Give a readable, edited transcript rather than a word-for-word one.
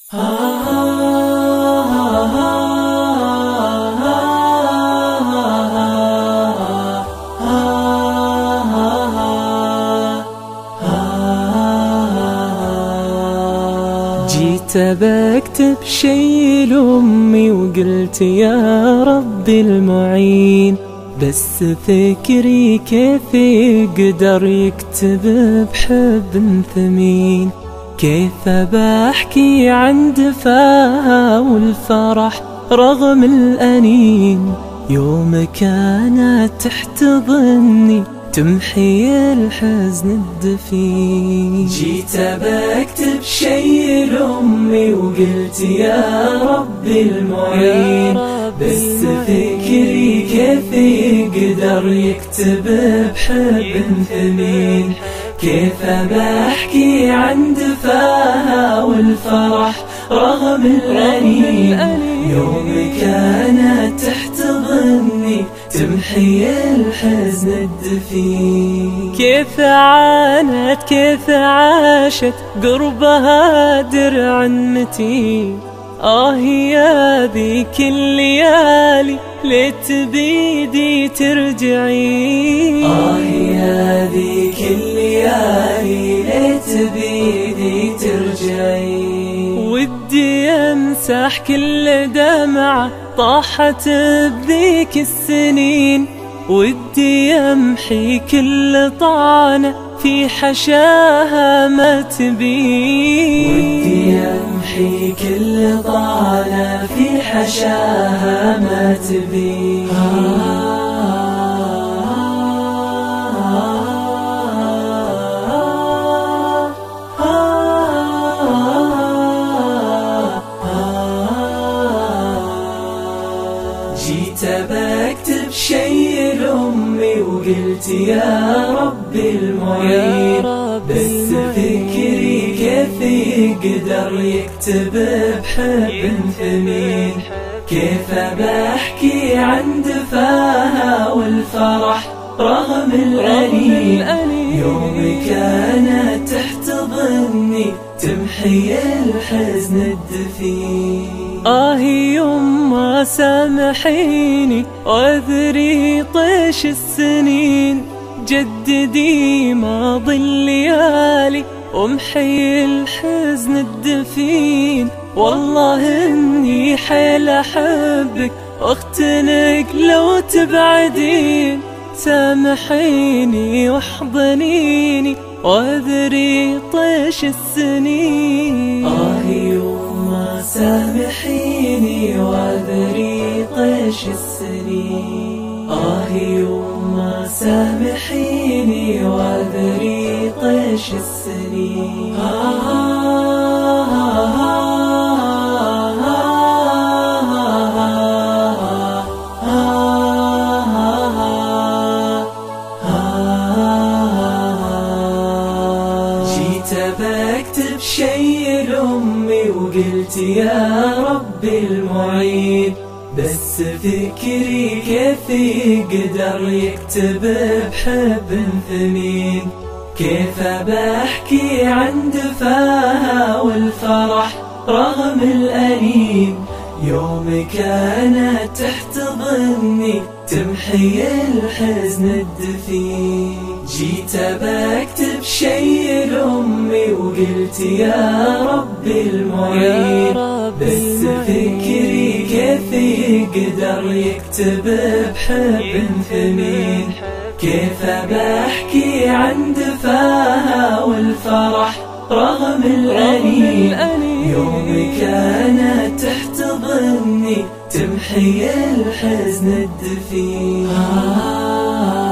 جيت بكتب شي لأمي وقلت يا ربي المعين، بس فكري كيف يقدر يكتب بحب ثمين. كيف بحكي عن دفاها والفرح رغم الأنين، يوم كانت تحتضني تمحي الحزن الدفين. جيت بكتب شي لأمي وقلت يا ربي المعين، بس فكري كيف يقدر يكتب بحب ثمين. كيف بحكي عن دفاها والفرح رغم الأنين، يوم كانت تحتضني تمحي الحزن الدفين. كيف عانت كيف عاشت قربها درع متين، يا ذيك الليالي ليت بيدي ترجعين. يا ذيك الليالي ليت بيدي ترجعين. ودي امسح كل دمعة طاحت بذيك السنين، ودي امحي كل طعنة في حشاها ما تبين. ودي امحي كل طعنة في حشاها ما تبين. جيت بكتب شي لأمي وقلت يا ربي المعين، بس فكري كيف يقدر يكتب بحب ثمين. كيف بحكي عن دفاها والفرح رغم الأنين، يوم كانت تحتضني تمحي الحزن الدفين. يما سامحيني واذري طيش السنين، جددي ماضي الليالي وامحي الحزن الدفين. والله اني حيل احبك واختنق لو تبعدين، سامحيني واحضنيني واذري طيش السنين. يما سامحيني واذري طيش السنين. يما سامحيني واذري طيش السنين. جيت بكتب شي لأمي وقلت يا ربي المعين، بس فكري كيف يقدر يكتب بحب ثمين. كيف بحكي عن دفاها والفرح رغم الأنين، يوم كانت تحتضني تمحي الحزن الدفين. جيت بكتب شي لأمي وقلت يا ربي المعين، بس فكري كيف يقدر يكتب بحب ثمين. كيف بحكي عن دفاها والفرح رغم الأنين، يوم كانت تحتضني تمحي الحزن الدفين.